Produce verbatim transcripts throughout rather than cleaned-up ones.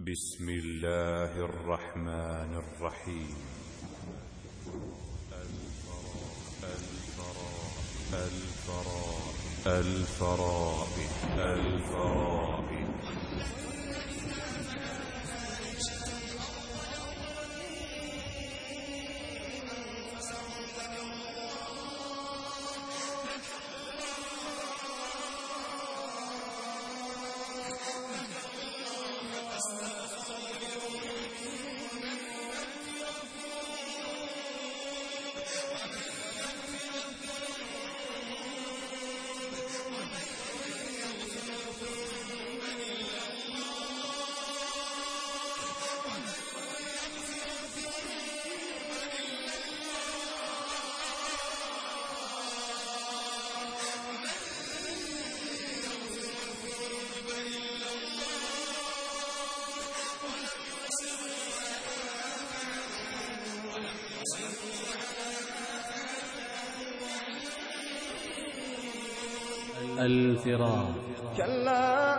بسم الله الرحمن الرحيم. الفرائض الفرائض الفرائض الفرار. كلا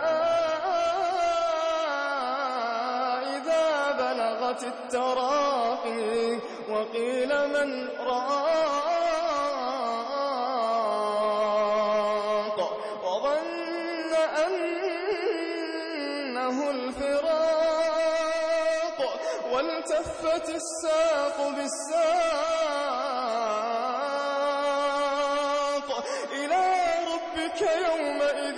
إذا بلغت التراقي وقيل من راق وظن أنه الفراق والتفت الساق بالساق إلى ربك يومئذ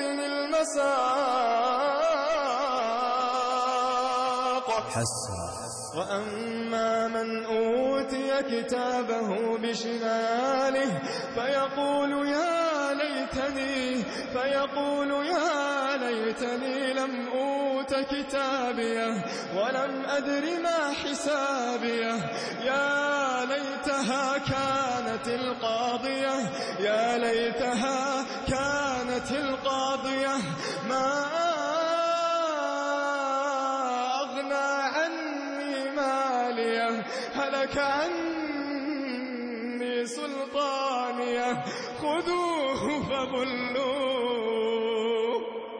المساق. حسرة. وأما من أوتي كتابه بشماله فيقول يا ليتني فيقول يا ليتني لم أوت كتابيه ولم أدر ما حسابيه يا ليتها كانت القاضية يا ليتها كانت القاضية ما أغنى عني ماليه هلك عني سلطانيه خذوه فغلوه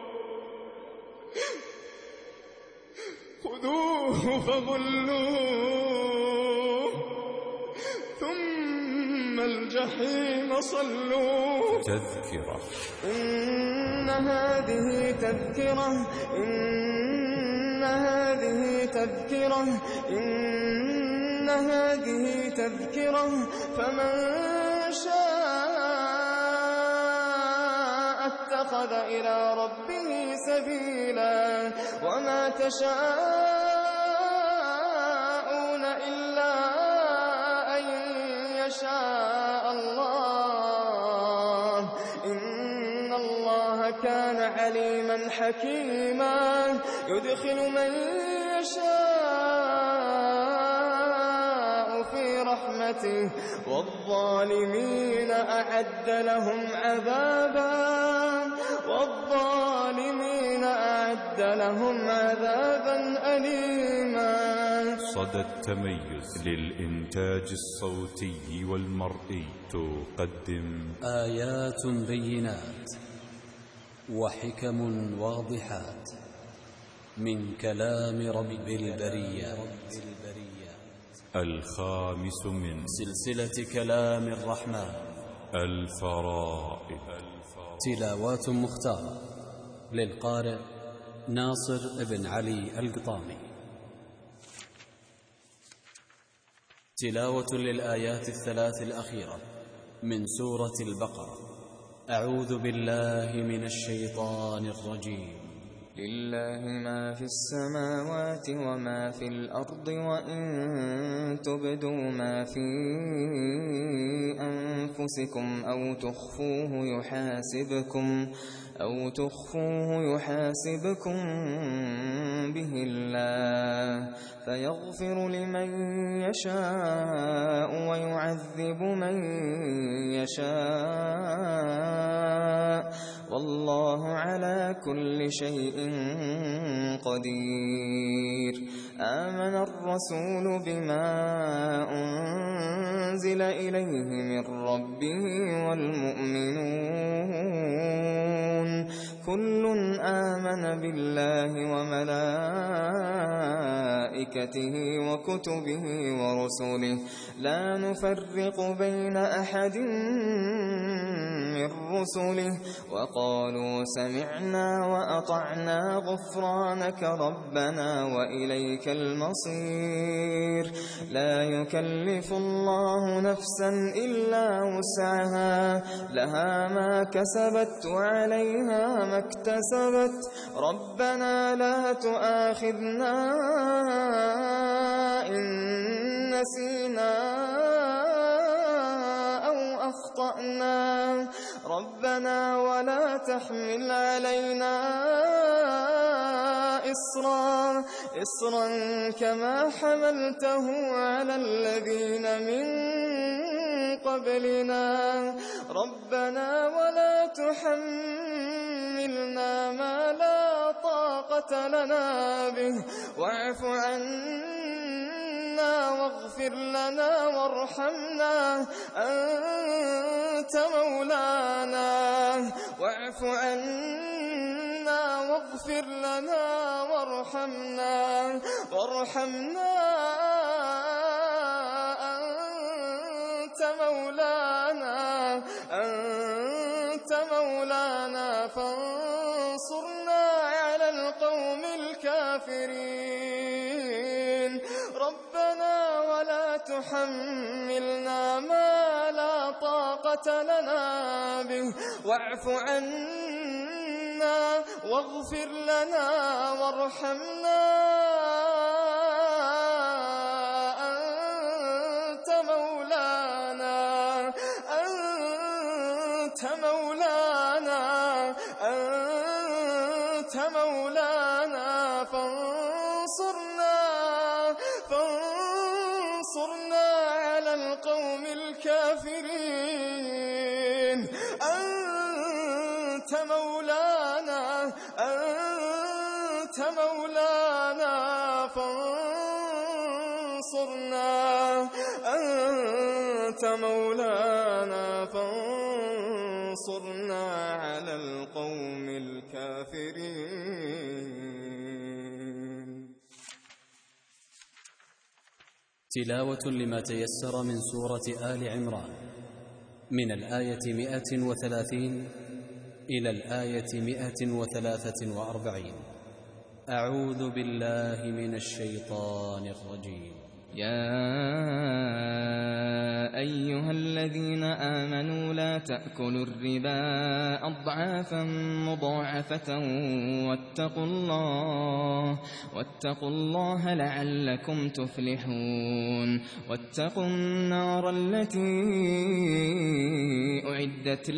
خذوه فغلوه ثم الجحيم صلوه. تذكرة. إن هذه تذكرة إن هذه تذكرة إن هذه تذكرة فمن شاء اتخذ إلى ربه سبيلا وما تشاءون إلا أن يشاء الله إن الله كان عليما حكيما يدخل من يشاء في رحمته والظالمين أعد لهم عذابا والظالمين أعد لهم عذابا أليما. صدى التميز للإنتاج الصوتي والمرئي تقدم آيات بينات وحكم واضحات من كلام رب البريات. الخامس من سلسلة كلام الرحمن الفرائض. تلاوات مختارة للقارئ ناصر بن علي القطامي. تلاوة للآيات الثلاث الأخيرة من سورة البقرة. أعوذ بالله من الشيطان الرجيم. لله ما في السماوات وما في الأرض وإن تبدوا ما في أنفسكم أو تخفوه يحاسبكم أو تخفوه يحاسبكم به الله فيغفر لمن يشاء ويعذب من يشاء والله على كل شيء قدير. آمن الرسول بما أنزل إليه من ربه والمؤمنون كل آمن بالله وملائكته وكتبه ورسله لا نفرق بين أحد من رسله وقالوا سمعنا وأطعنا غفرانك ربنا وإليك المصير لا يكلف الله نفسا إلا وسعها لها ما كسبت وعليها ما اكتسبت ربنا لا تؤاخذنا إن نسينا أو أخطأنا ربنا ولا تحمل علينا إصرا إصرا كما حملته على الذين من قبلنا ربنا ولا تحملنا ما لا طاقة لنا به واعف عنا واغفر لنا وارحمنا أنت مولانا واعف عنا واغفر لنا وارحمنا وارحمنا أنت مولانا أنت مولانا فانصرنا على القوم الكافرين ربنا ولا تحملنا ما لا طاقة لنا به واعف عنا واغفر لنا وارحمنا أنت مولانا أنت مولانا أنت مولانا فانصرنا فانصرنا على القوم الكافرين أنت مولانا أنت مولانا فانصرنا أنت مولانا فانصرنا على القوم الكافرين. تلاوة لما تيسر من سورة آل عمران من الآية مئة وثلاثين إلى الآية مئة وثلاثة وأربعين. أعوذ بالله من الشيطان الرجيم. يا أيها الذين آمنوا لا تأكلوا الربا أضعافا مضاعفة واتقوا الله واتقوا الله لعلكم تفلحون واتقوا النار التي أعدت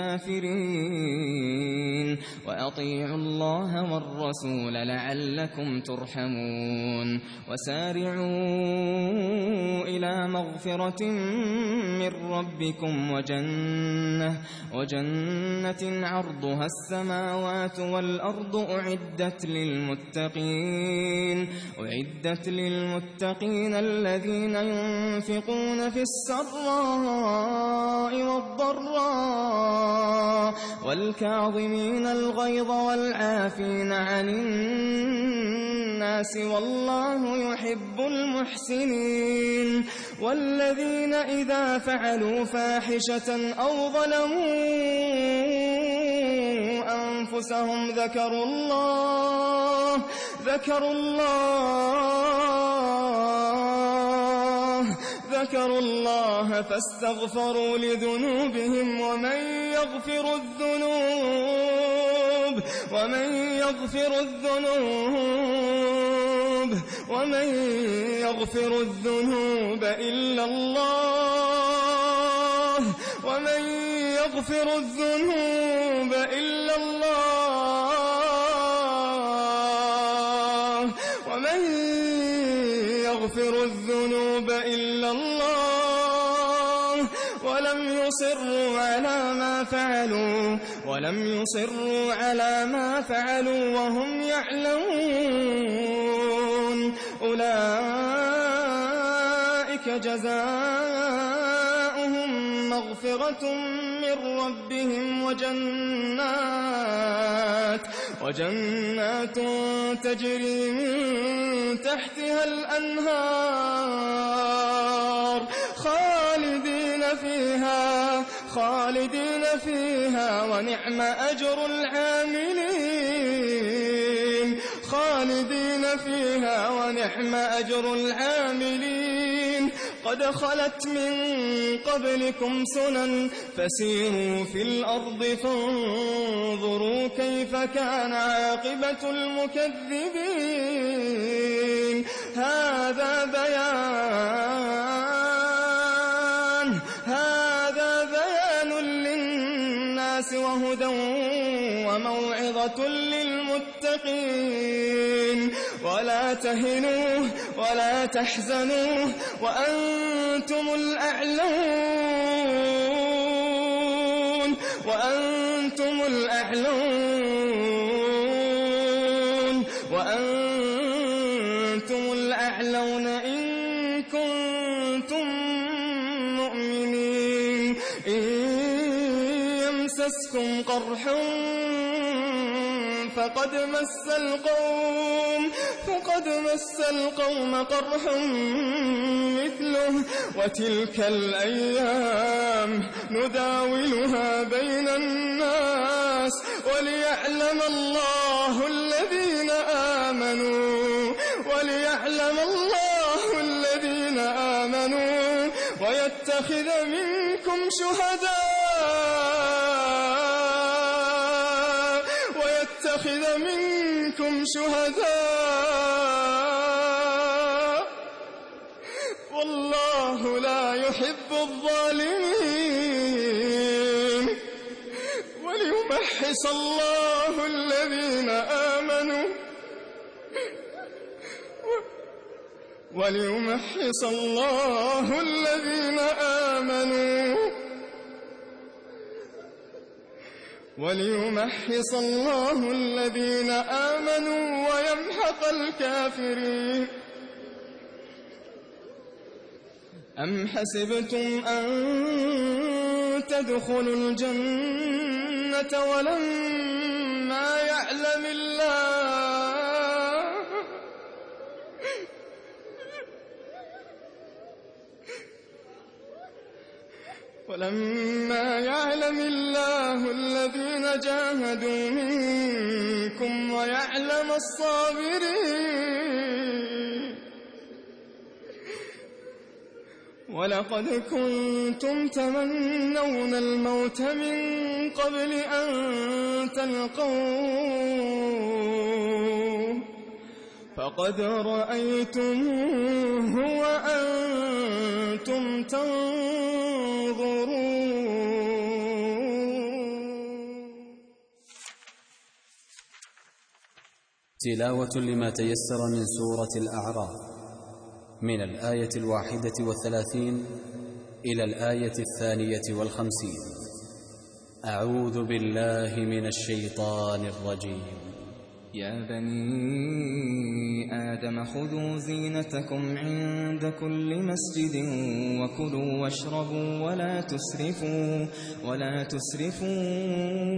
للكافرين وأطيعوا الله والرسول لعلكم ترحمون وسارعوا إلى مغفرة من ربكم وجنة وجنة عرضها السماوات والأرض أعدت للمتقين أعدت للمتقين الذين ينفقون في السراء والضراء والكاظمين الغيظ والعافين عن الناس والله يحب المحسنين والذين إذا فعلوا فاحشة أو ظلموا أنفسهم ذكروا الله ذكروا الله ذكروا الله فاستغفروا لذنوبهم ومن يغفر الذنوب ومن يغفر الذنوب ومن يغفر الذنوب إلا الله ومن يغفر الذنوب إلا الله ومن يغفر الذنوب إلا الله ولم يصروا على ما فعلوا ولم يصروا على ما فعلوا وهم يعلمون أولئك جزاؤهم مغفرة من من ربهم وجنات وجنات تجري من تحتها الأنهار خالدين فيها خالدين فيها ونعم أجر العاملين خالدين فيها ونعم أجر العاملين قد خلت من قبلكم سنن فسيروا في الأرض فانظروا كيف كان عاقبة المكذبين هذا بيان هذا بيان للناس وهدى وموعظة للمتقين ولا تهنوا ولا تحزنوا وأنتم الأعلون وأنتم الأعلون وأنتم الأعلون إن كنتم مؤمنين إن يمسسكم قرح فقد مس القوم فقد مس القوم قرح مثله وتلك الأيام نداولها بين الناس وليعلم الله الذين آمنوا وليعلم الله الذين آمنوا ويتخذ منكم شهداء ويتخذ منكم شهداء والله لا يحب الظالمين وليمحص الله الذين آمنوا وليمحص الله الذين آمنوا وليمحص الله الذين آمنوا ويمحق الكافرين أم حسبتم أن تدخلوا الجنة ولما يعلم الله ولما يعلم الله الذين جاهدوا منكم ويعلم الصابرين ولقد كنتم تمنون الموت من قبل أن تلقوه فقد رأيتموه وأنتم تنظرون. تلاوة لما تيسر من سورة الأعراف من الآية الواحدة والثلاثين إلى الآية الثانية والخمسين. أعوذ بالله من الشيطان الرجيم. يا بني آدم خذوا زينتكم عند كل مسجد وكلوا واشربوا ولا تسرفوا ولا تسرفوا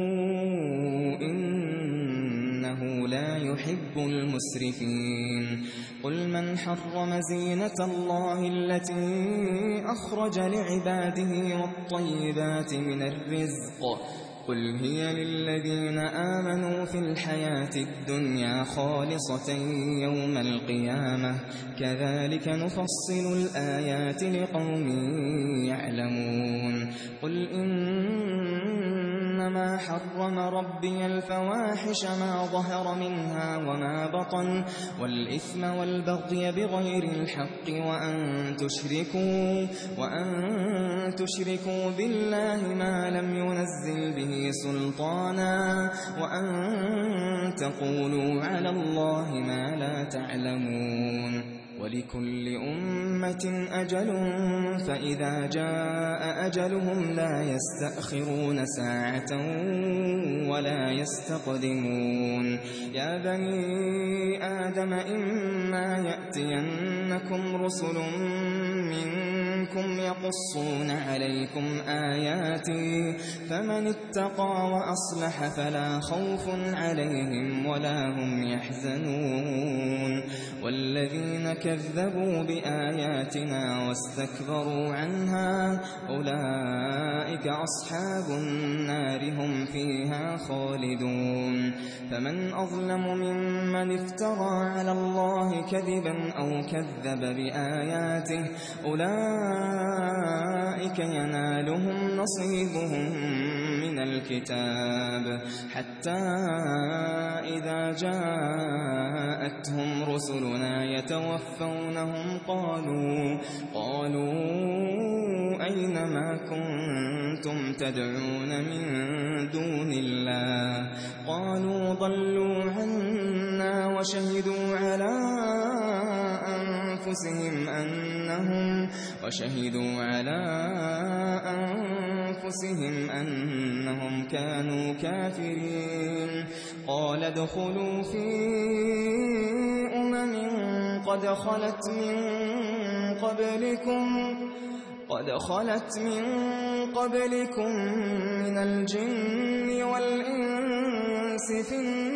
إنه لا يحب المسرفين. قل من حرم زينة الله التي أخرج لعباده والطيبات من الرزق قل هي للذين آمنوا في الحياة الدنيا خالصة يوم القيامة كذلك نفصل الآيات لقوم يعلمون. قل إنما حرم ربي الفواحش ما ظهر منها وما بطن والإثم والبغي بغير الحق وأن تشركوا وأن تشركوا بالله ما لم ينزل به سلطانا وأن تقولوا على الله ما لا تعلمون. ولكل أمة أجل فإذا جاء أجلهم لا يستأخرون ساعة ولا يستقدمون. يا بني آدم إما يأتينكم رسل منكم منكم يقصون عليكم آياتي فمن اتقى وأصلح فلا خوف عليهم ولا هم يحزنون والذين كذبوا بآياتنا واستكبروا عنها أولئك أصحاب النار هم فيها خالدون فمن أظلم ممن افترى على الله كذبا أو كذب بآياته أولئك ينالهم نصيبهم من الكتاب حتى إذا جاءتهم رسلنا يتوفونهم قالوا قالوا أين ما كنتم تدعون من دون الله قالوا ضلوا عنا وشهدوا على أنفسهم أنهم وشهدوا على أنفسهم أنهم كانوا كافرين قال ادخلوا في أمم قد خلت من قبلكم قد خلت من قبلكم من الجن والإنس في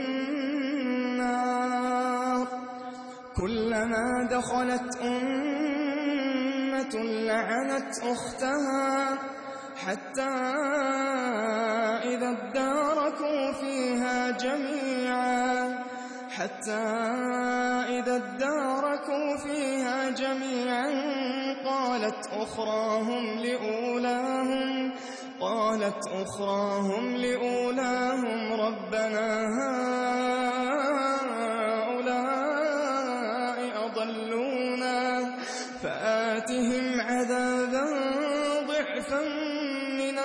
النار كلما دخلت أمة لعنت أختها حتى إذا اداركوا فيها جميعا حتى إذا اداركوا فيها جميعا قالت أخراهم لأولاهم قالت أخراهم لأولاهم ربنا هؤلاء أضلونا فآتهم عذابا ضعفا من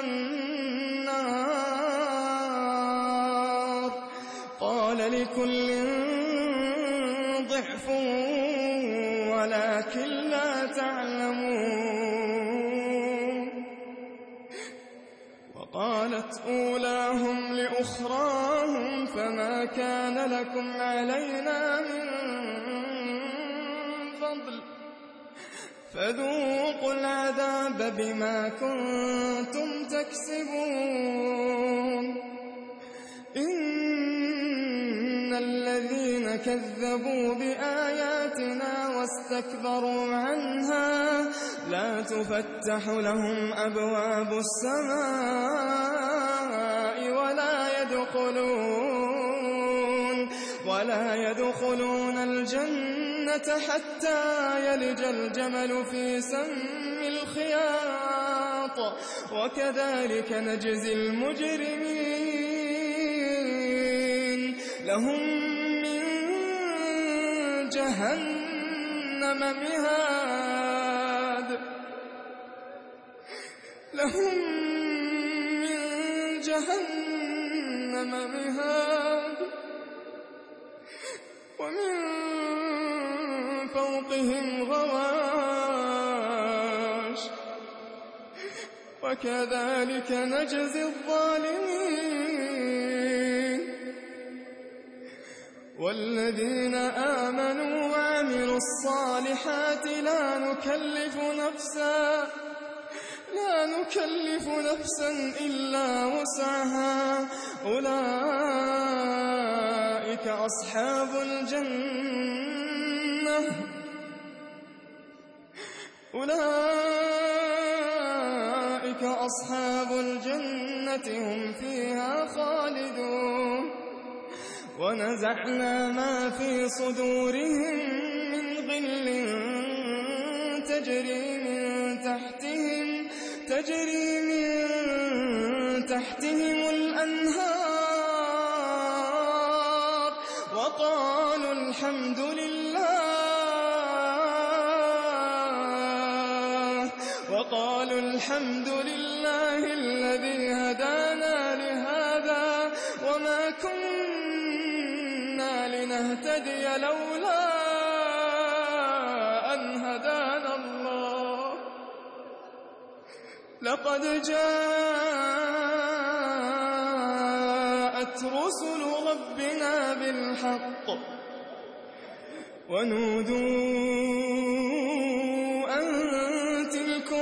النار قال لكل ضعف ولكن لا تعلمون وقالت أولاهم لأخراهم فما كان لكم علينا من فضل فذوقوا العذاب بما كنتم تكسبون إن الذين كذبوا بآياتنا واستكبروا عنها لا تفتح لهم أبواب السماء ولا يدخلون ولا يدخلون الجنة حتى يلج الجمل في سم الخياط وكذلك نجزي المجرمين لهم من جهنم مهاد لهم من جهنم مهاد ومن فوقهم غواش وكذلك نجزي الظالمين والذين آمنوا وعملوا الصالحات لا نكلف نفسا لا نكلف نفسا إلا وسعها أولئك أصحاب الجنة أولئك أصحاب الجنة هم فيها خالدون ونزعنا ما في صدورهم من غل تجري من تحتهم تجري من تحتهم الأنهار وقالوا الحمد لله وقالوا الحمد لله الذي هدانا لهذا وما كنا لنهتدي لولا أن هدانا الله لقد جاءت رسل ربنا بالحق ونودوا أن تلكم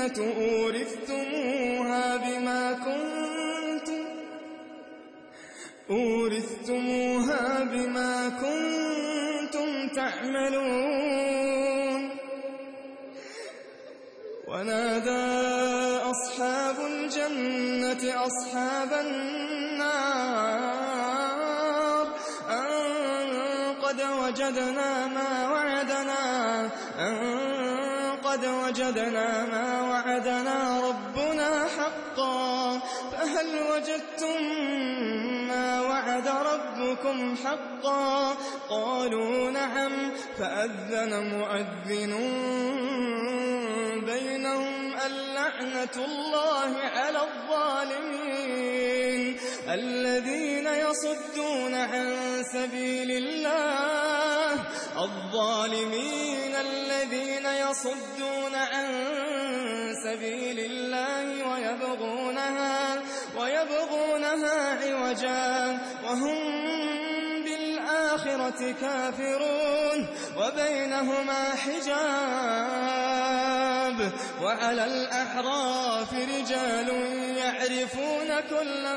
الجنة أورثتموها بما كنتم أورثتموها بما كنتم تعملون ونادى أصحاب الجنة أصحاب النار أن قد وجدنا ما وعدنا أن قد وجدنا ما وعدنا ربنا حقا فهل وجدتم ما وعد ربكم حقا قالوا نعم فأذن مؤذن بينهم اللعنة الله على الظالمين الذين يصدون عن سبيل الله الظالمين الذين يصدون عن سبيل الله ويبغونها ويبغونها عوجا وهم بالآخرة كافرون وبينهما حجاب وعلى الأعراف رجال يعرفون كلا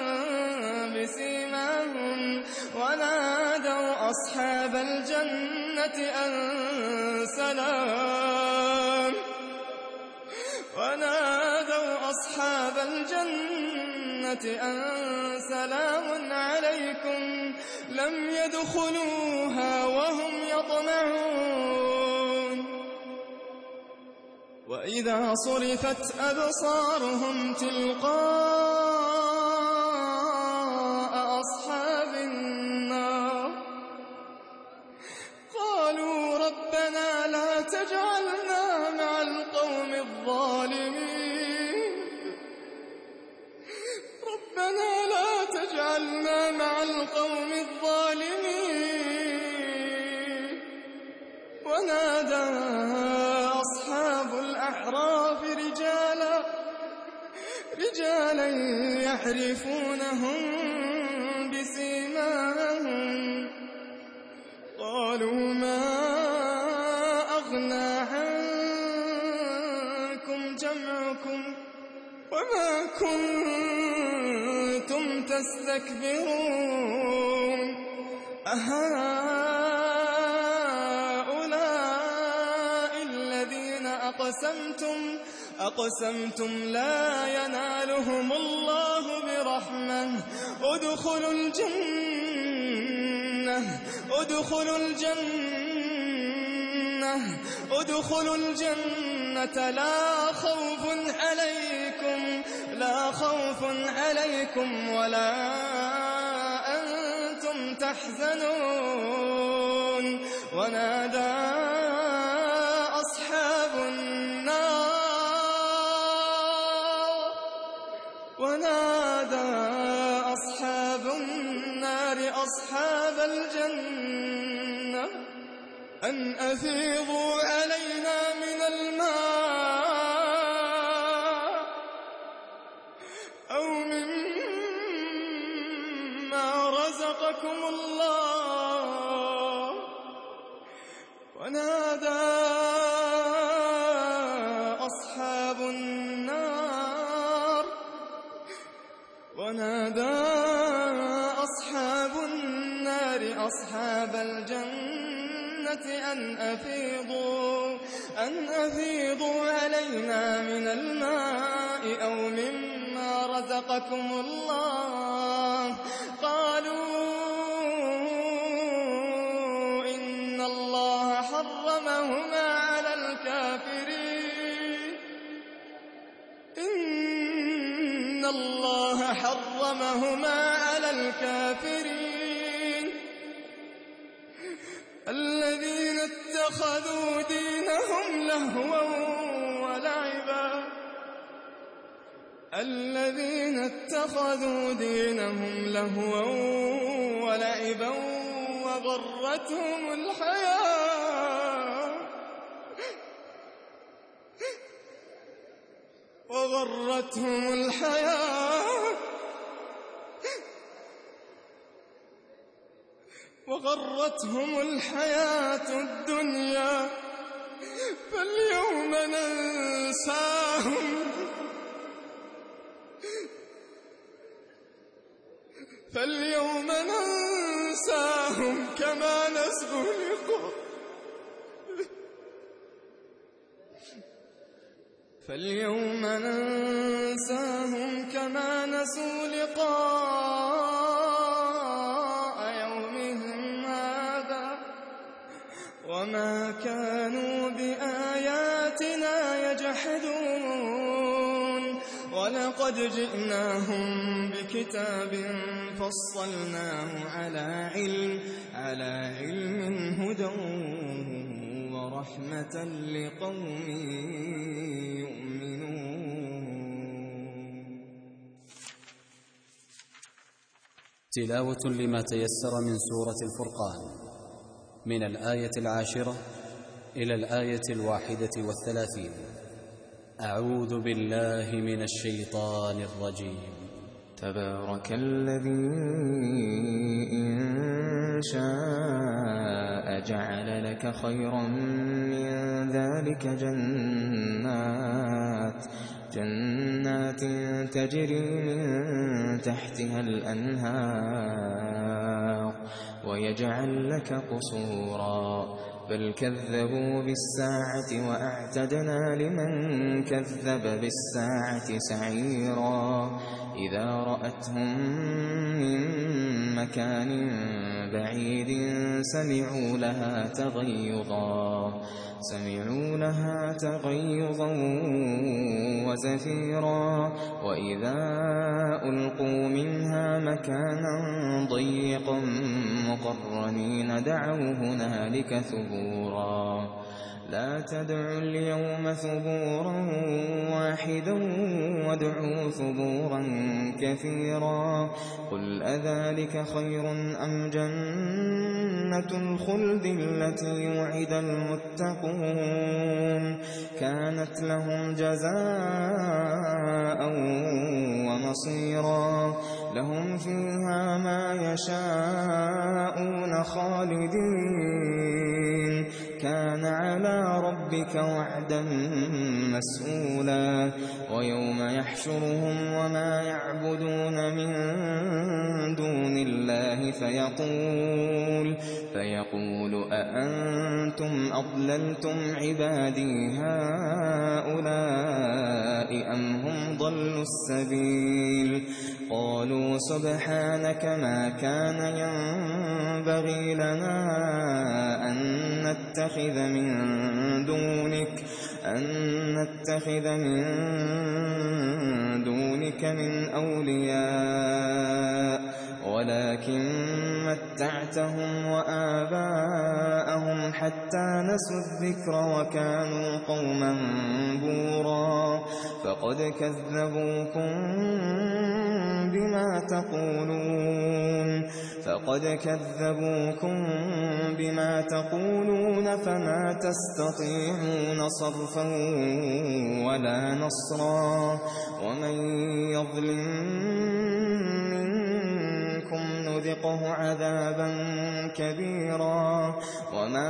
بسيماهم ونادوا أصحاب الجنة أن سلام ونادوا أصحاب الجنة أن سلام عليكم لم يدخلوها وهم يطمعون وإذا صرفت أبصارهم تلقاء أصحاب النار قالوا ربنا لا تجعلنا مع القوم الظالمين ربنا لا تجعلنا مع القوم الظالمين ونادى أصحاب الأعراف رجالا رجالا يعرفونهم بسيماهم قالوا ما أغنى عنكم جمعكم وما كنتم تستكبرون أهؤلاء الذين أقسمتم أقسمتم لا ينالهم الله برحمة ادخلوا الجنة ادخلوا الجنة ادخلوا الجنة لا خوف عليكم لا خوف عليكم ولا أنتم تحزنون ونادى أصحاب النار ونادى أصحاب النار أصحاب الجنة أن أفيضوا علينا من الماء أو مما رزقكم الله ونادى أصحاب النار ونادى أصحاب النار أصحاب الجنة أن أفيضوا أن أفيضوا علينا من الماء أو مما رزقكم الله قالوا إن الله حرمهما على الكافرين إن الله حرمهما على الكافرين الذين اتخذوا دينهم لهوا ولعبا الذين اتخذوا دينهم لهوا ولعبا وغرتهم الحياة وغرتهم الحياة وغرتهم الحياة الدنيا فاليوم ننساهم فاليوم ننساهم كما نسوا لقاء فاليوم ننساهم كما نسوا لقاء يومهم هذا وما كانوا بآياتنا يجحدون ولقد جئناهم بكتاب فصلناه على علم على علم هدى ورحمة لقوم يؤمنون. تلاوة لما تيسر من سورة الفرقان من الآية العاشرة إلى الآية الواحدة والثلاثين. أعوذ بالله من الشيطان الرجيم. تبارك الذي إن شاء جعل لك خيرا من ذلك جنات جنات تجري من تحتها الأنهار ويجعل لك قصورا بل كذبوا بالساعة وأعتدنا لمن كذب بالساعة سعيرا إذا رأتهم من مكان بعيد سمعوا لها تغيظا سمعوا لها تغيظا وزفيرا وإذا ألقوا منها مكانا ضيقا مقرنين دعوا هنالك ثبورا لا تدعوا اليوم ثبورا واحدا وادعوا ثبورا كثيرا قل أذلك خير أم جنة الخلد التي وعد المتقون كانت لهم جزاء ومصيرا لهم فيها ما يشاءون خالدين كان على ربك وعدا مسئولا ويوم يحشرهم وما يعبدون من دون الله فيقول فيقول أأنتم أضللتم عبادي هؤلاء أم هم ضلوا السبيل قالوا سبحانك ما كان ينبغي لنا أن نتخذ من دونك أن نتخذ من دونك من أولياء ولكن متعتهم وآباءهم حتى نسوا الذكر وكانوا قوما بورا فقد كذبوكم بما تقولون فقد كذبوكم بما تقولون فما تستطيعون صرفا ولا نصرا ومن يظلم منكم نذقه عذابا كبيرا وما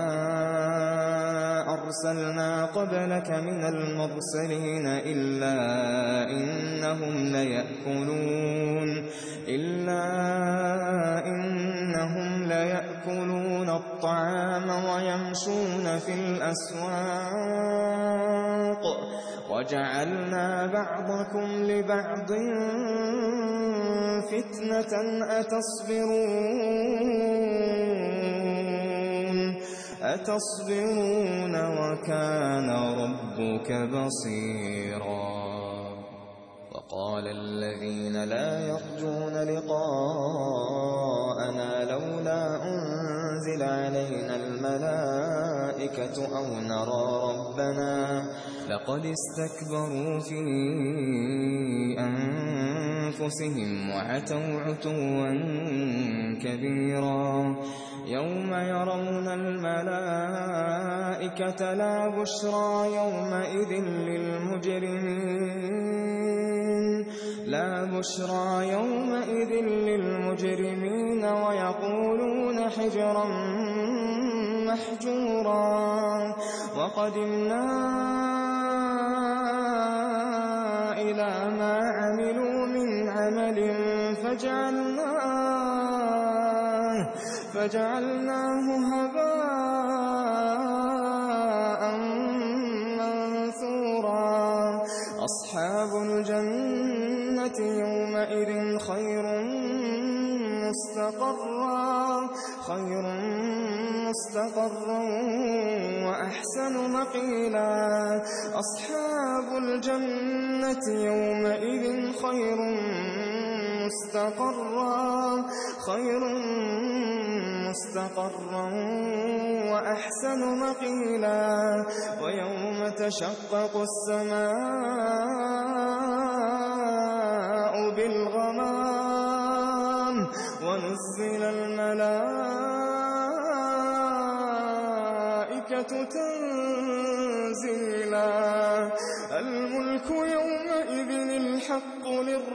أرسلنا قبلك من المرسلين إلا إنهم ليأكلون إلا إنهم ليأكلون الطعام ويمشون في الأسواق وجعلنا بعضكم لبعض فتنة أتصبرون أتصبرون وكان ربك بصيرا وقال الذين لا يرجون لقاءنا لولا أنزل علينا الملائكة أو نرى ربنا لقد استكبروا في أنفسهم وعتوا عتوا كبيرا يوم يرون الملائكة لا بشرى يومئذ للمجرمين لا بشرى يومئذ للمجرمين ويقولون حجرا محجورا وقدمنا إلى ما عملوا من عمل فجعلناه, فجعلناه هباء منثورا أصحاب الجنة يومئذ خير مستقرا خير مستقرا وأحسن مقيلا أصحاب الجنة يومئذ خير مستقرا خير مستقرا وأحسن مقيلا ويوم تشقق السماء بالغمام ونزل الملائكة تنزيلا الملك يومئذ الحق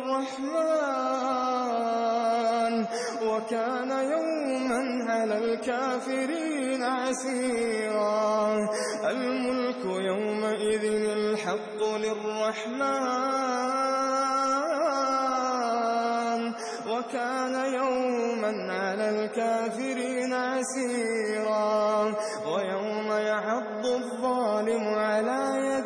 للرحمن وكان يوما على الكافرين عسيرا الملك يومئذ الحق للرحمن وكان يوما على الكافرين عسيرا ويوم يعض الظالم على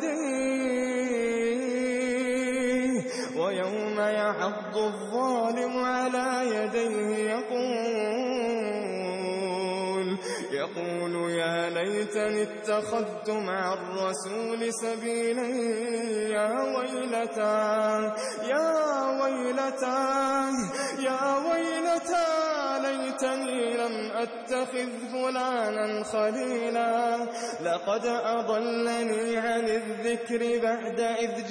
يديه ويوم يعض الظالم على يديه يقول يقول يا ليتني اتخذت مع الرسول سبيلا يا ويلتى يا ويلتى يا ويلتى ليتني لم أتخذ فلانا خليلا لقد أضلني عن الذكر بعد إذ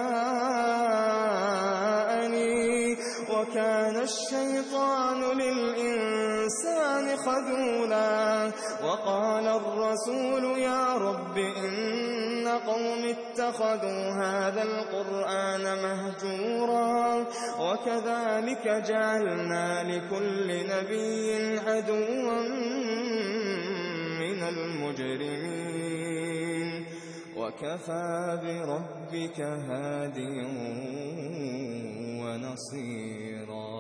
جاءني وكان الشيطان للإنسان خذولا وقال الرسول يا رب إن قوم اتخذوا هذا القرآن مهجورا وكذلك جعلنا لكل نبي عدوا من المجرمين وكفى بربك هاديا ونصيرا.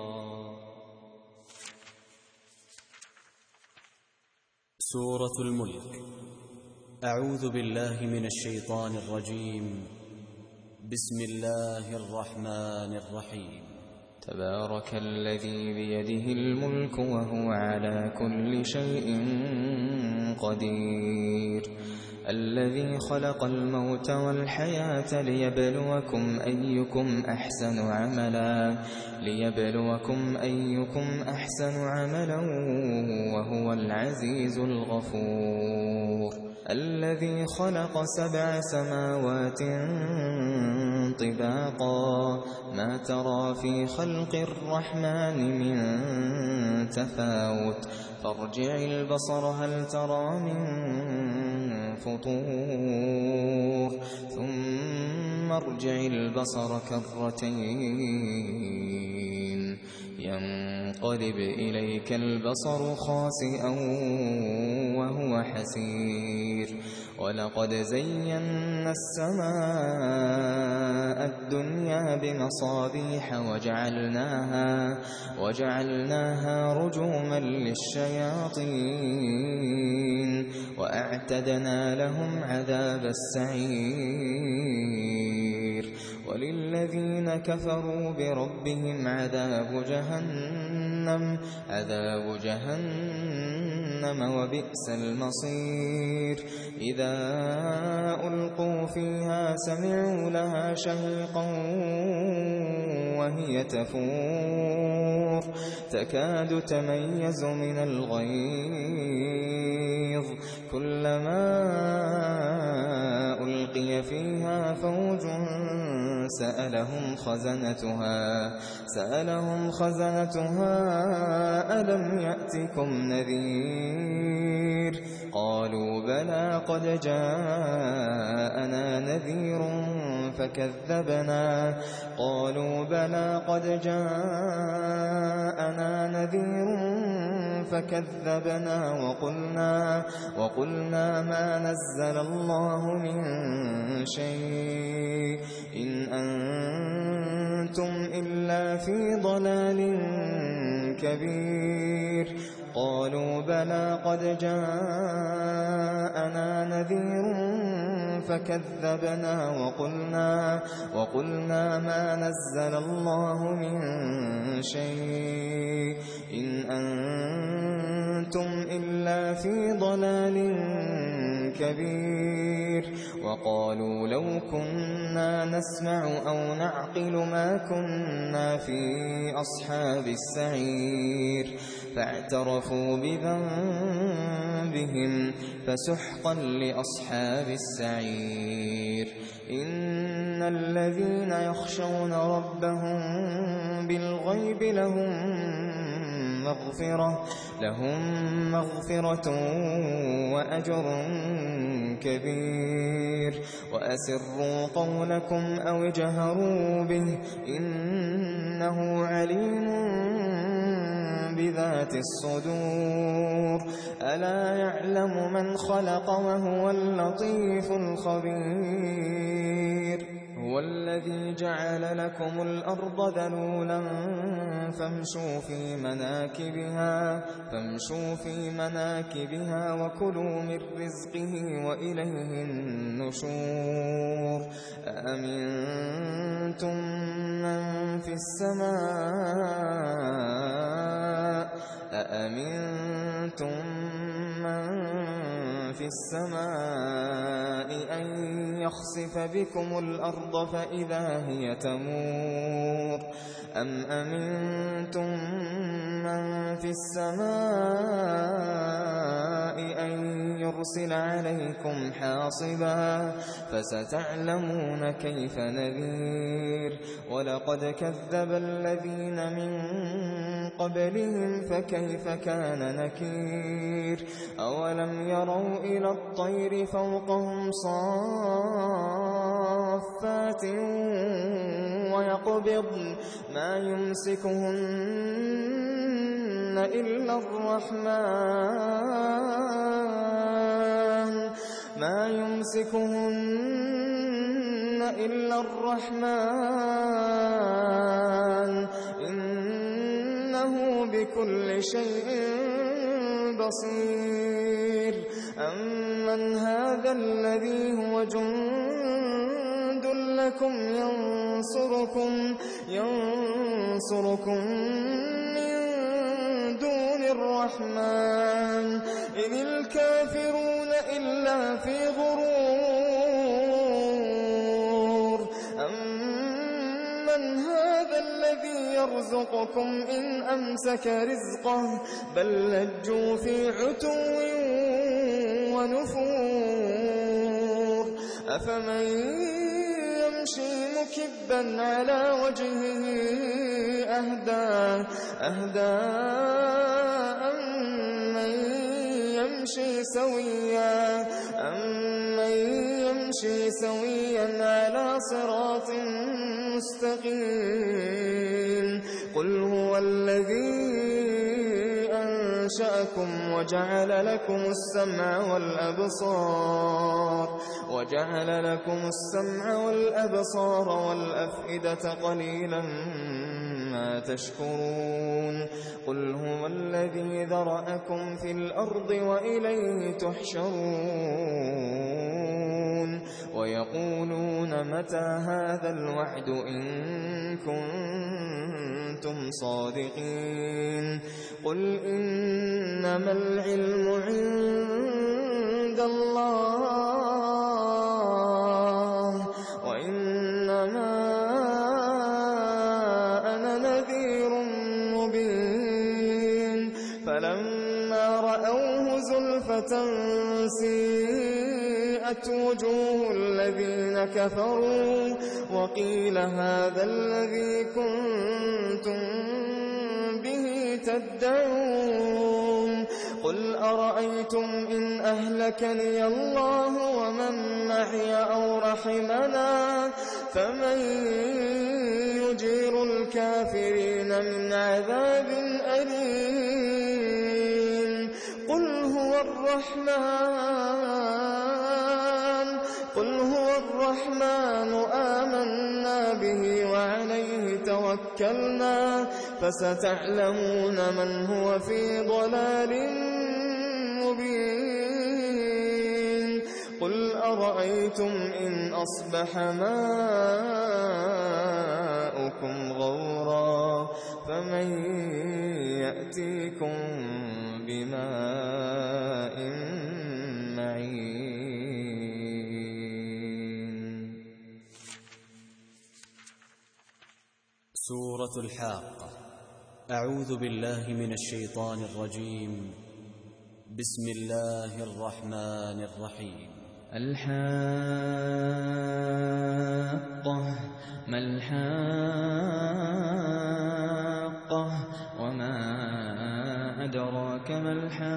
سورة الملك. أعوذ بالله من الشيطان الرجيم. بسم الله الرحمن الرحيم. تبارك الذي بيده الملك وهو على كل شيء قدير الذي خلق الموت والحياة ليبلوكم أيكم أحسن عملا ليبلوكم أيكم أحسن عملا وهو العزيز الغفور الذي خلق سبع سماوات طباقا ما ترى في خلق الرحمن من تفاوت فارجع البصر هل ترى من فطور ثم ارجع البصر كرتين ينقلب إليك البصر خاسئا وهو حسير ولقد زينا السماء الدنيا بمصابيح وجعلناها وجعلناها رجوما للشياطين وأعتدنا لهم عذاب السعير وللذين كفروا بربهم عذاب جهنم عذاب جهنم وبئس المصير إذا ألقوا فيها سمعوا لها شهيقا وهي تفور تكاد تميز من الغيظ كلما ألقي فيها فوج سألهم خزنتها سألهم خزنتها ألم يأتكم نذير قالوا بلى قد جاءنا نذير فكذبنا قالوا بلى قد جاءنا نذير فكذبنا وقلنا, وقلنا ما نزل الله من شيء إن أنتم إلا في ضلال كبير. قالوا بلى قد جاءنا نذير فكذبنا وقلنا, وقلنا ما نزل الله من شيء إن أنتم إلا في ضلال كبير. وقالوا لو كنا نسمع أو نعقل ما كنا في أصحاب السعير فاعترفوا بذنبهم فسحقا لأصحاب السعير. إن الذين يخشون ربهم بالغيب لهم مغفرة, لهم مغفرة وأجر كبير. وأسروا قولكم أو اجهروا به إنه عليم بذات الصدور. ألا يعلم من خلق وهو اللطيف الخبير. هو الذي جعل لكم الأرض ذلولا فامشوا في مناكبها, فامشوا في مناكبها وكلوا من رزقه وإليه النشور. أأمنتم من في السماء أأمنتم من في السماء أن يخسف بكم الأرض فإذا هي تمور أم أمنتم من في السماء أن يرسل عليكم حاصبا فستعلمون كيف نذير. ولقد كذب الذين من قبلهم فكيف كان نكير. أولم يروا إلى الطير فوقهم صافات ويقبضن ما يمسكهن إلا الرحمن ما يمسكهن إلا الرحمن إنه بكل شيء بصير. أمن هذا الذي هو جند لكم ينصركم ينصركم من دون الرحمن إن الكافرون إلا في غرور. أمن هذا الذي يرزقكم إن أمسك رزقه بل لجوا في عتو ونفور. أفمن يمشي مكبا على وجهه أهدى أهدى أمن يمشي سويا أمن يمشي سويا على صراط مستقيم. قل هو الذي أنشأكم وجعل لكم السمع والأبصار وجعل لكم السمع والأبصار والأفئدة قليلا ما تشكرون. قل هو الذي ذرأكم في الأرض وإليه تحشرون. ويقولون متى هذا الوعد إن كنتم صادقين. قل إنما العلم عند الله وإنما أنا نذير مبين. فلما رأوه زلفة سيئت وجوه الذين كفروا وقيل هذا الذي كنتم به تدعون. قل أرأيتم إن أهلكني الله ومن معي أو رحمنا فمن يجير الكافرين من عذاب أليم. هو الرحمن قل هو الرحمن آمنا به وعليه توكلنا فستعلمون من هو في ضلال مبين قل أرأيتم إن أصبح ماؤكم غورا فمن يأتيكم بماء معين. سورة الحاقة. أعوذ بالله من الشيطان الرجيم. بسم الله الرحمن الرحيم. الحاقة ما الحاقة وما أدراك ما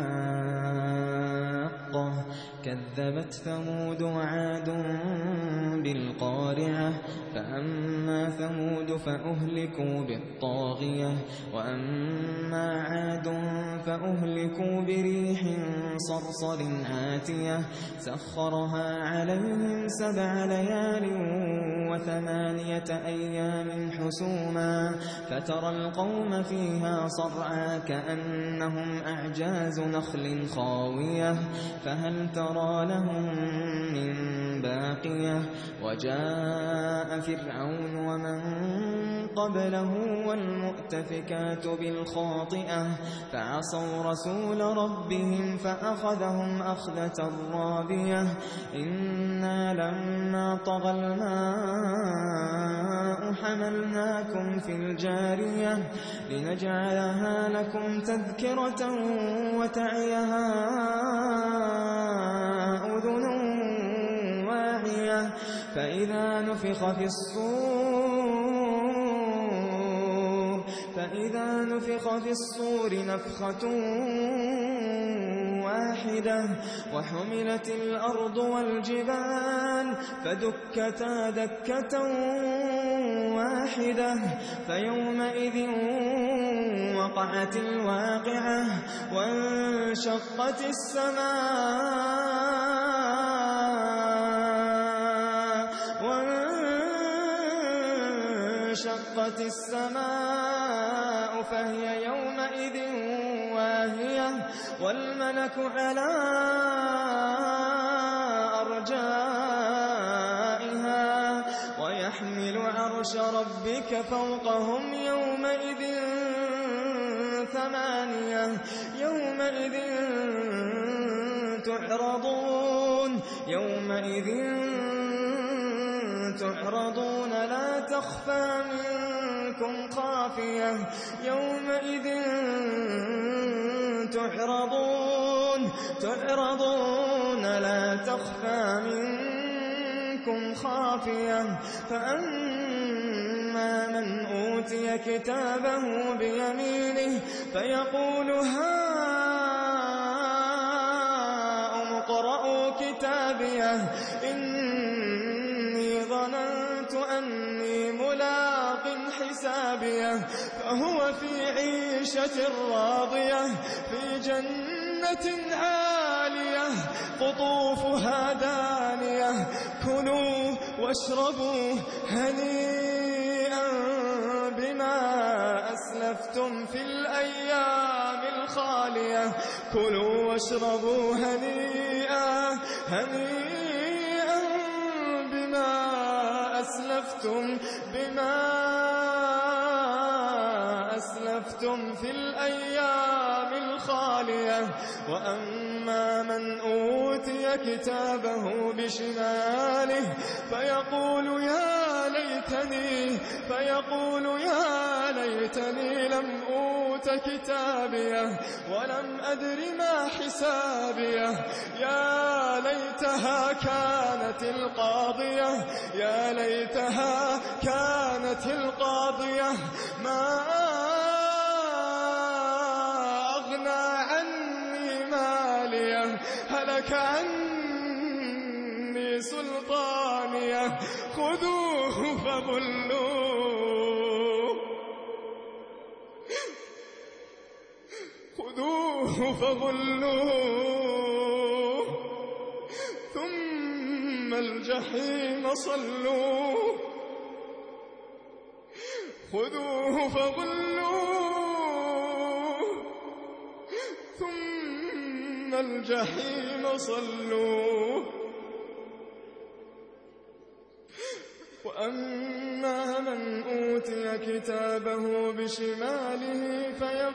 الحاقة كذبت ثمود وعاد بالقارعة فأما ثمود فأهلكوا بالطاغية وأما عاد فأهلكوا بريح صرصر عاتية سخرها عليهم سبع ليال وثمانية أيام حسوما فترى القوم فيها صرعا كأنهم أعجاز نخل خاوية فهل ترى لهم من باقية وجاء فرعون ومن قبله والمؤتفكات بالخاطئة فعصوا رسول ربهم فأخذهم أخذة رابية إنا لما طغى الماء حملناكم في الجارية لنجعلها لكم تذكرة وتعيها أذن واعية فإذا نفخ في الصور فإذا نفخ في الصور نفخة واحدة وحملت الأرض والجبال فدكتا دكة واحدة فيومئذ وقعت الواقعة وانشقت السماء وانشقت السماء فهي يومئذ واهية والملك على أرجائها ويحمل عرش ربك فوقهم يومئذ ثمانية يومئذ تعرضون يومئذ تعرضون لا تخفى منكم خافية يومئذ تعرضون تعرضون لا تخفى منكم خافية فأما من أوتي كتابه بيمينه فيقول هاؤم اقرءوا كتابيه إني ظننت أني ملاق حسابيه فهو في عيشة راضية في جنة عالية قطوفها دانية كلوا واشربوا هنيئا بما أسلفتم في الأيام الخالية كلوا واشربوا هنيئا هنيئا بما أسلفتم بما أسلفتم في الأيام الخالية وأما من أوتي كتابه بشماله فيقول يا ليتني فيقول يا ليتني لم أوت كتابيه ولم أدر ما حسابيه يا ليتها كانت القاضية يا ليتها كانت القاضية ما أغنى عني ماليه هلك عني سلطانيه خذوه فغلوه خذوه فغلوه الجحيم صلوه خذوه فغلوه ثم الجحيم صلوه وأما من أوتي كتابه بشماله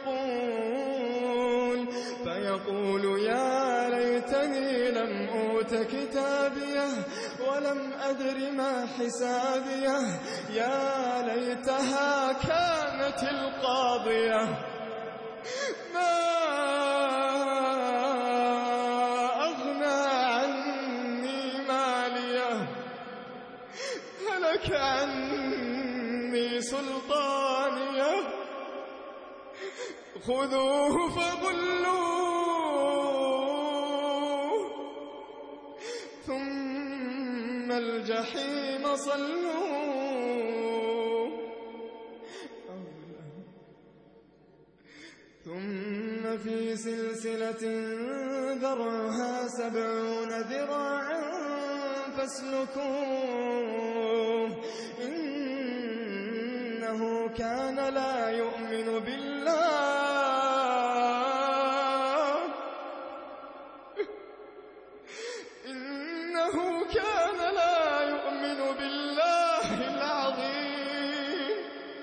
فيقول فيقول يا ليتني لم أوت كتابيه ولم أدر ما حسابيه يا ليتها كانت القاضية ما أغنى عني ماليه هلك عني سلطانيه خذوه فغلوه ثم الجحيم صلوه ثم في سلسلة ذرعها سبعون ذراعا فاسلكوه إنه كان لا يؤمن بالله إنه كان لا يؤمن بالله العظيم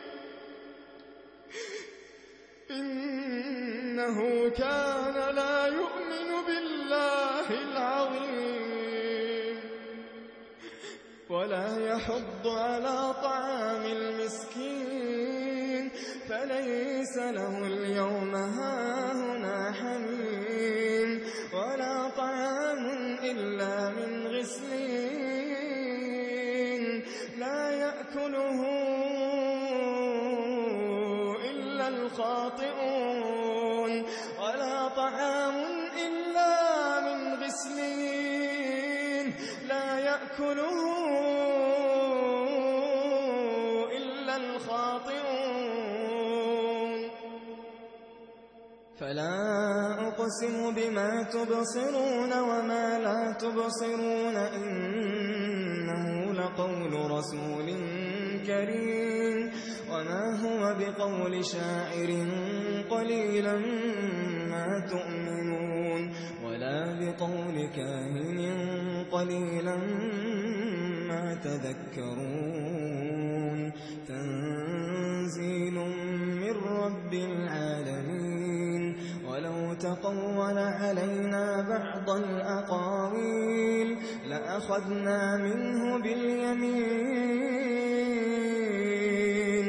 إنه كان لا يؤمن بالله العظيم ولا يحض على طعام المسكين فليس له اليوم هاهنا حميم ولا طعام إلا من غسلين لا يأكله إلا الخاطئون ولا طعام إلا من غسلين لا يأكله إلا الخاطئون فلا أقسم بما تبصرون وما لا تبصرون إنه لقول رسول كريم وما هو بقول شاعر قليلا ما تؤمنون ولا بقول كاهن قليلا ما تذكرون تنزيل من رب العالمين ولو تقول علينا بعض الأقاويل لأخذنا منه باليمين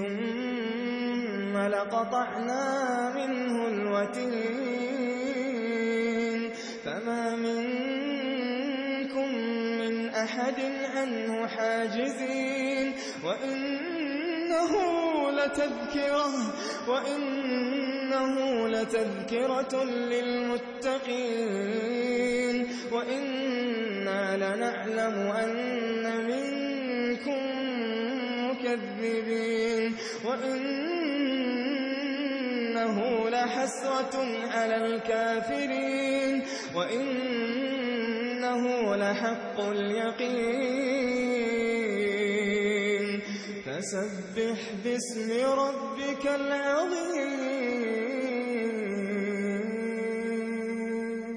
ثم لقطعنا منه الوتين فما منكم من أحد عنه حاجزين وإنه لتذكرة وإنه لتذكرة للمتقين وإنا لنعلم أن منكم مكذبين وإنه لحسرة على الكافرين وإنه لحق اليقين فسبح باسم ربك العظيم.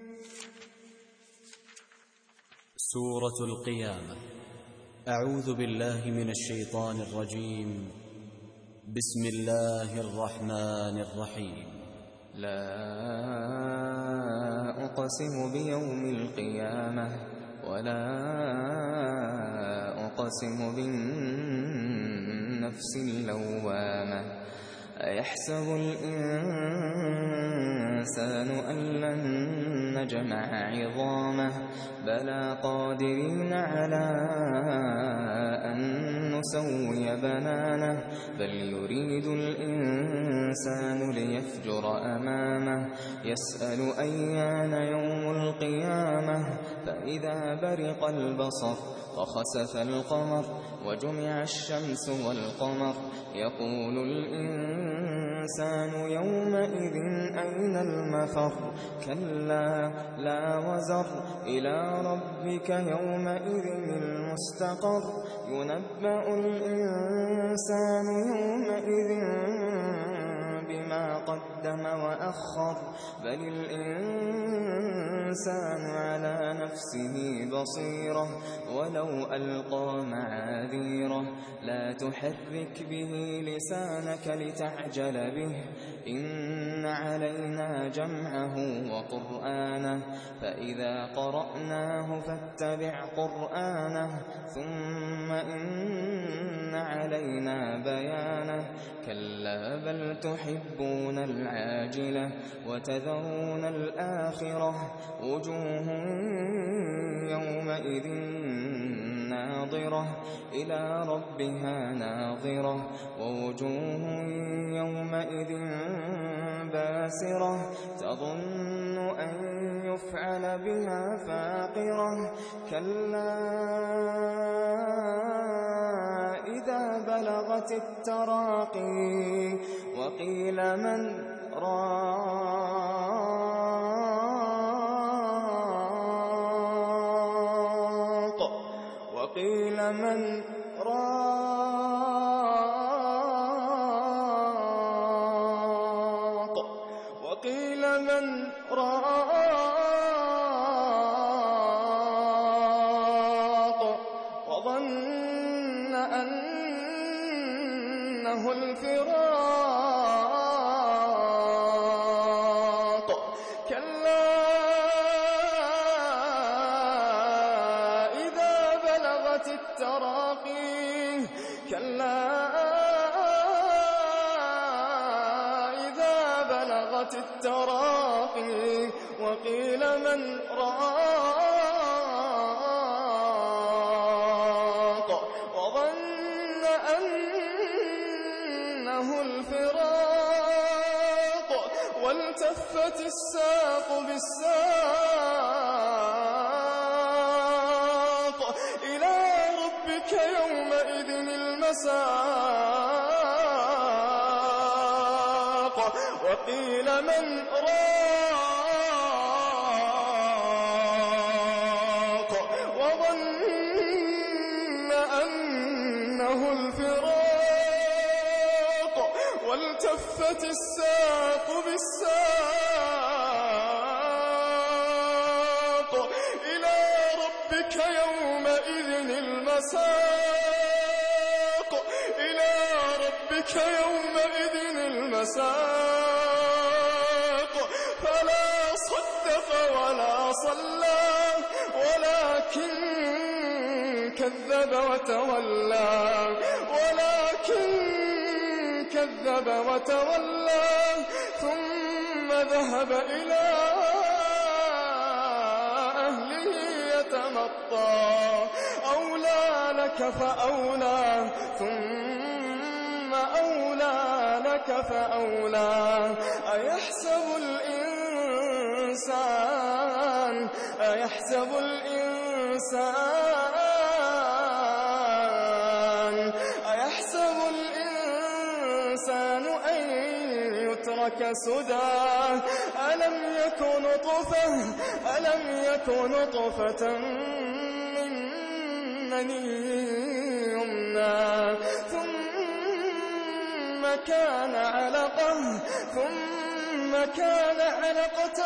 سورة القيامة. أعوذ بالله من الشيطان الرجيم. بسم الله الرحمن الرحيم. لا أقسم بيوم القيامة ولا أقسم بالنفس اللوامة أيحسب الإنسان أن لن نجمع عظامه بلى قادرين على أن نسوي بنانه بل يريد الإنسان ليفجر أمامه يسأل أيان يوم القيامة فإذا برق البصر وخسف القمر وجمع الشمس والقمر يقول الإنسان يومئذ أين المفر كلا لا وزر إلى ربك يومئذ المستقر ينبأ الإنسان يومئذ بما قدم وأخر بل الإنسان على نفسه بصيرة ولو ألقى معاذيره لا تحرك به لسانك لتعجل به إن علينا جمعه وقرآنه فإذا قرأناه فاتبع قرآنه ثم إن علينا بيانه كلا بل تحبون العاجلة وتذرون الآخرة وجوه يومئذ ناظرة إلى ربها ناظرة ووجوه يومئذ باسرة تظن أن يفعل بها فاقرة كلا إذا بلغت التراقي وقيل من راق وقيل من راق وقيل من راق وظن أنه الفراق كلا إذا بلغت التراقي كلا إذا بلغت التراقي وقيل من راق وظن أنه الفراق والتفت الساق بالساق إلى ربك يومئذ المساق وقيل من راق وظن أنه الفراق والتفت الساق بالساق إلى ربك يومئذ المساق إلى ربك يومئذ المساق فلا صدق ولا صلى ولكن كذب وتولى ولكن كذب وتولى ثم ذهب إلى أهله يتمطى أولى لك فأولى ثم أولى لك فأولى أيحسب الإنسان أيحسب الإنسان أيحسب الإنسان أن يترك سدى ألم يكن نطفة ألم يكن نطفة من مني يمنى ثم كان علقة ثم كان علقة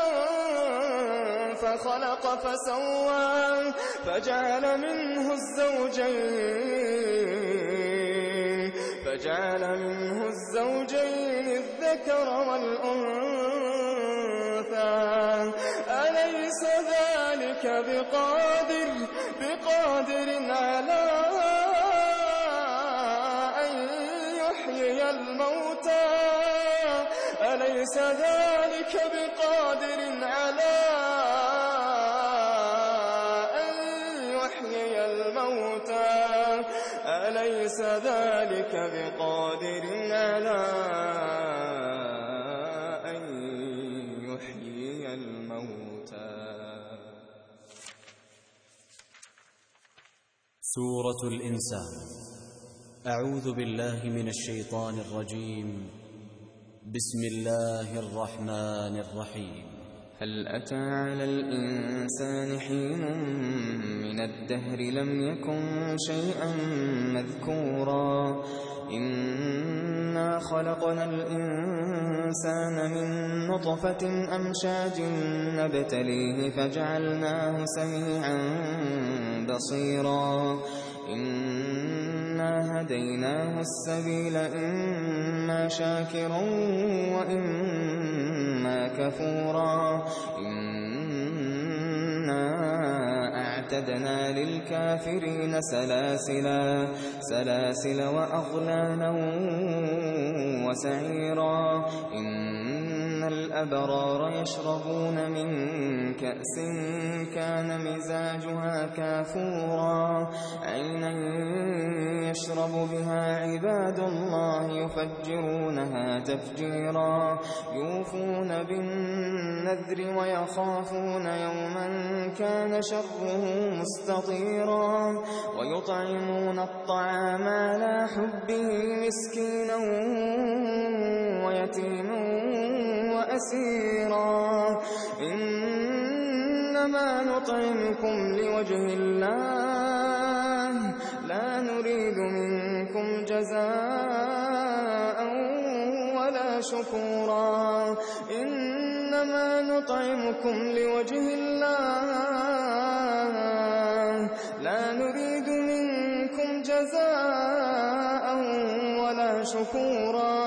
فخلق فسوى فجعل منه الزوجين فجعل منه الزوجين الذكر والأنثى أليس ذلك بقادر بقادر على أن يحيي الموتى أليس ذلك بقادر على أن يحيي الموتى أليس ذلك بقادر على أن يحيي الموتى سورة الإنسان. أعوذ بالله من الشيطان الرجيم. بسم الله الرحمن الرحيم. هل أتى على الإنسان حين من الدهر لم يكن شيئا مذكورا إنا خلقنا الإنسان من نطفة أمشاج نبتليه فجعلناه سميعا بصيرا إنا هديناه السبيل إما شاكرا وإما كفورا إنا أعتدنا للكافرين سلاسلا سلاسل وأغلالا وسعيرا إن الأبرار يشربون من كأس كان مزاجها كافورا عينا يشرب بها عباد الله يفجرونها تفجيرا يوفون بالنذر ويخافون يوما كان شره مستطيرا ويطعمون الطعام على حبه مسكينا ويتيما وأسيرا إنما نطعمكم لوجه الله لا نريد منكم جزاء ولا شكورا إنما نطعمكم لوجه الله لا نريد منكم جزاء ولا شكورا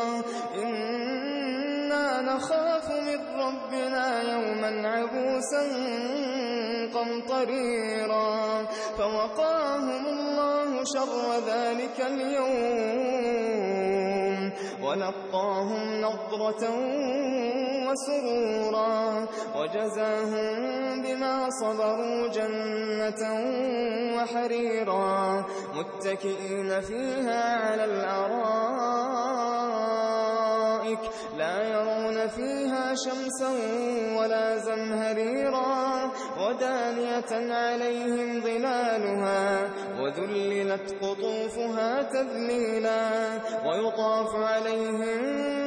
إنا نخاف من ربنا يوما عبوسا قمطريرا فوقاهم الله شر ذلك اليوم ولقاهم نضرة وسرورا وجزاهم بما صبروا جنة وحريرا متكئين فيها على الأرائك لا يرون فيها شمسا ولا زمهريرا ودانية عليهم ظلالها وذللت قطوفها تذليلا ويطاف عليهم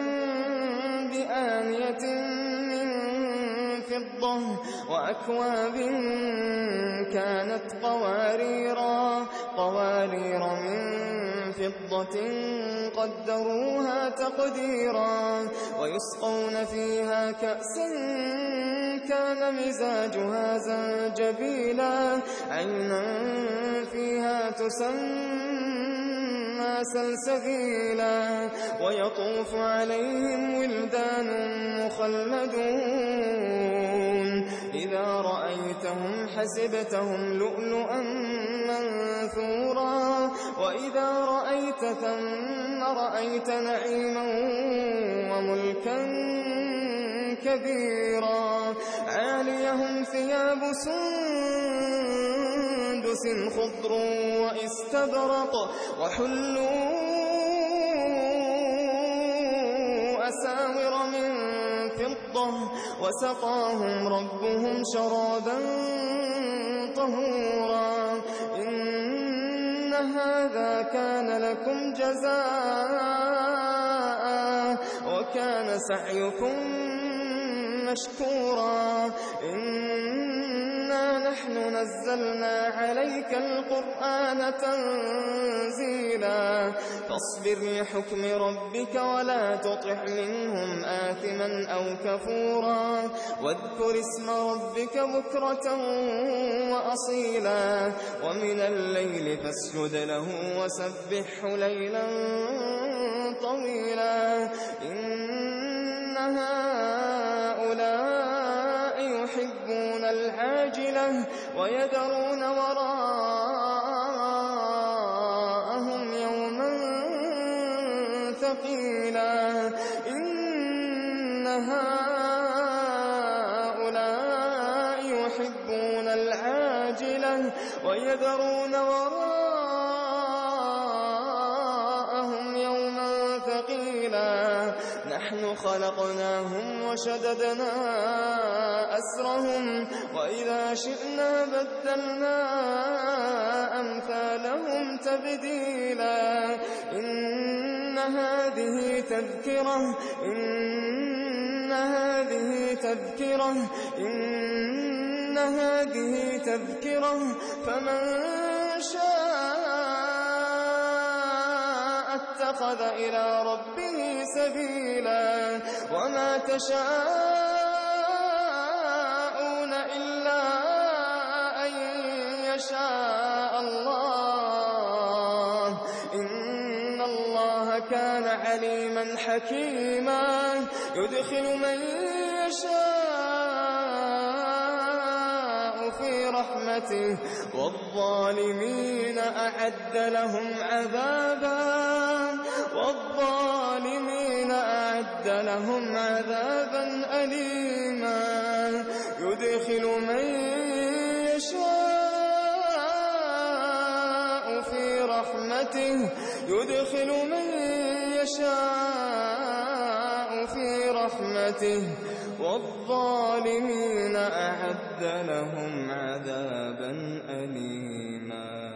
بآنية من فضة وأكواب كانت قواريرا قوارير من فضة قدروها تقديرا ويسقون فيها كأسا كان مزاجها زنجبيلا عينا فيها تسمى سلسبيلا ويطوف عليهم ولدان مخلدون إذا رأيتهم حسبتهم لؤلؤا منثورا وإذا رأيت ثم رأيت نعيما وملكا كبيرا عاليهم ثياب سندس خضر واستبرق وحلوا أساور من فضة وسقاهم ربهم شرابا طهورا إن هذا كان لكم جزاء وكان سعيكم مشكورا إنا نحن نزلنا عليك القرآن تنزيلا فاصبر لحكم ربك ولا تطع منهم آثما أو كفورا واذكر اسم ربك بكرة وأصيلا ومن الليل فاسجد له وسبحه ليلا طويلا إن هؤلاء يحبون العاجلة ويذرون وراءهم يوما ثقيلا إن هؤلاء يحبون العاجلة ويذرون وراءهم يوما ثقيلا نحن خلقناهم وشددنا أسرهم وإذا شئنا بدلنا أمثالهم تبديلا إن هذه تذكرة إن هذه تذكرة إن هذه تذكرة فمن شاء اتخذ إلى ربه سبيلا وما تشاءون إلا أن يشاء الله إن الله كان عليما حكيما يدخل من يشاء في رحمته والظالمين أعد لهم عذابا والظالمين أعد لهم عذابا أليما يدخل من يشاء في رحمته يدخل من يشاء في رحمته والظالمين أعد لهم عذابا أليما.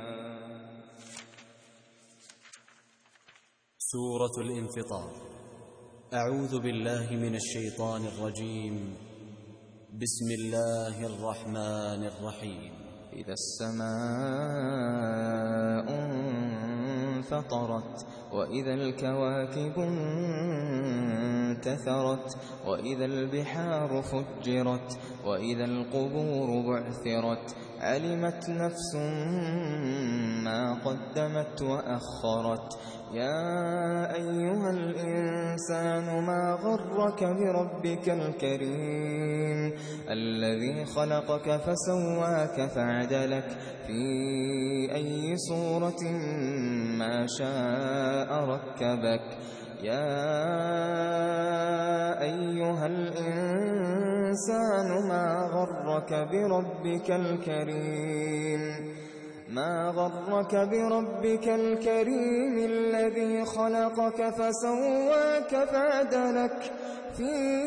سورة الانفطار. أعوذ بالله من الشيطان الرجيم. بسم الله الرحمن الرحيم. إذا السماء انفطرت وإذا الكواكب انتثرت وإذا البحار فجرت وإذا القبور بعثرت علمت نفس ما قدمت وأخرت يا أيها الإنسان ما غرك بربك الكريم الذي خلقك فسواك فعدلك في أي صورة ما شاء ركبك يا أيها الإنسان ما غرك بربك الكريم ما غرك بربك الكريم الذي خلقك فسواك فعدلك في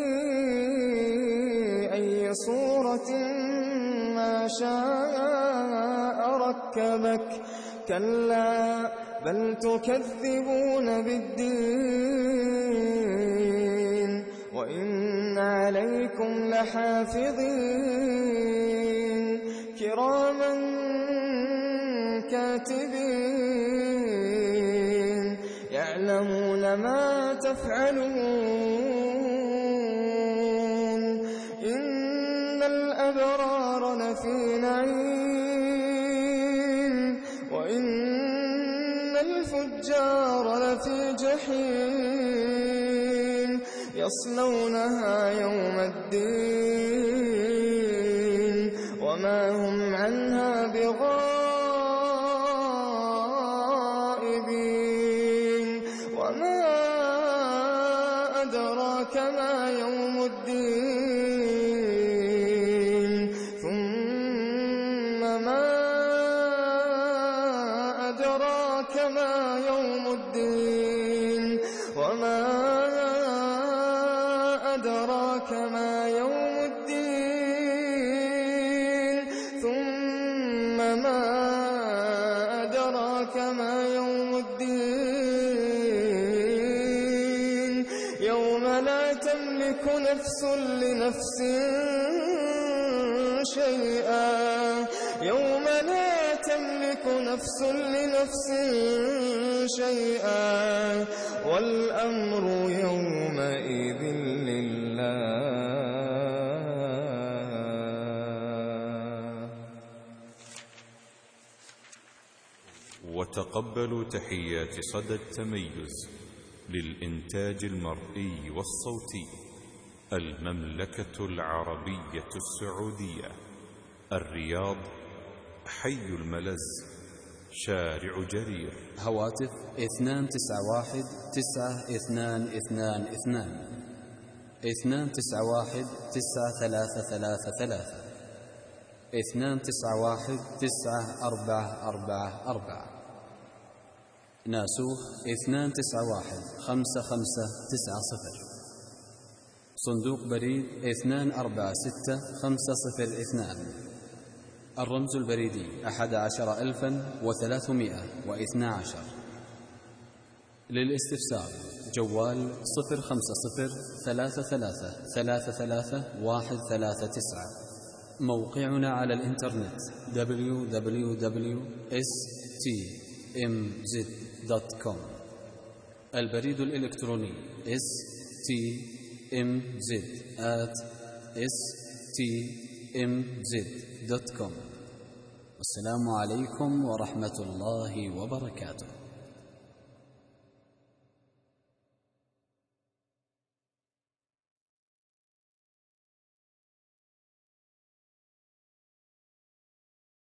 أي صورة ما شاء ركبك كلا بل تكذبون بالدين وإن عليكم لحافظين كراما كاتبين يعلمون ما تفعلون إن الأبرار لفي نعيم وإن الفجار لفي جحيم يصلونها يوم الدين وما هم عنها بغائبين وما أدراك ما يوم الدين ثم ما أدراك ما يوم الدين وما أدراك ما يوم الدين ثم ما أدراك ما يوم الدين يوم لا تملك نفس لنفس شيئا يوم لا تملك نفس لنفس شيئا والأمر يومئذ لله. وتقبلوا تحيات صدى التميز للإنتاج المرئي والصوتي المملكة العربية السعودية الرياض حي الملز شارع جرير. هواتف اثنان تسعة واحد تسعة اثنان اثنان اثنان اثنان تسعة واحد تسعة ثلاثة ثلاثة ثلاثة اثنان تسعة واحد تسعة أربعة أربعة أربعة ناسوخ اثنان تسعة واحد خمسة خمسة تسعة صفر. صندوق بريد اثنان أربعة ستة خمسة صفر اثنان. الرمز البريدي أحد عشر ألفا وثلاثمائة واثنى عشر. للاستفسار جوال صفر خمسة صفر ثلاثة ثلاثة ثلاثة ثلاثة واحد ثلاثة تسعة. موقعنا على الإنترنت دبليو دبليو دبليو دوت إس تي إم زد دوت كوم. البريد الإلكتروني إس تي إم زد آت إس تي إم زد دوت كوم. والسلام عليكم ورحمة الله وبركاته.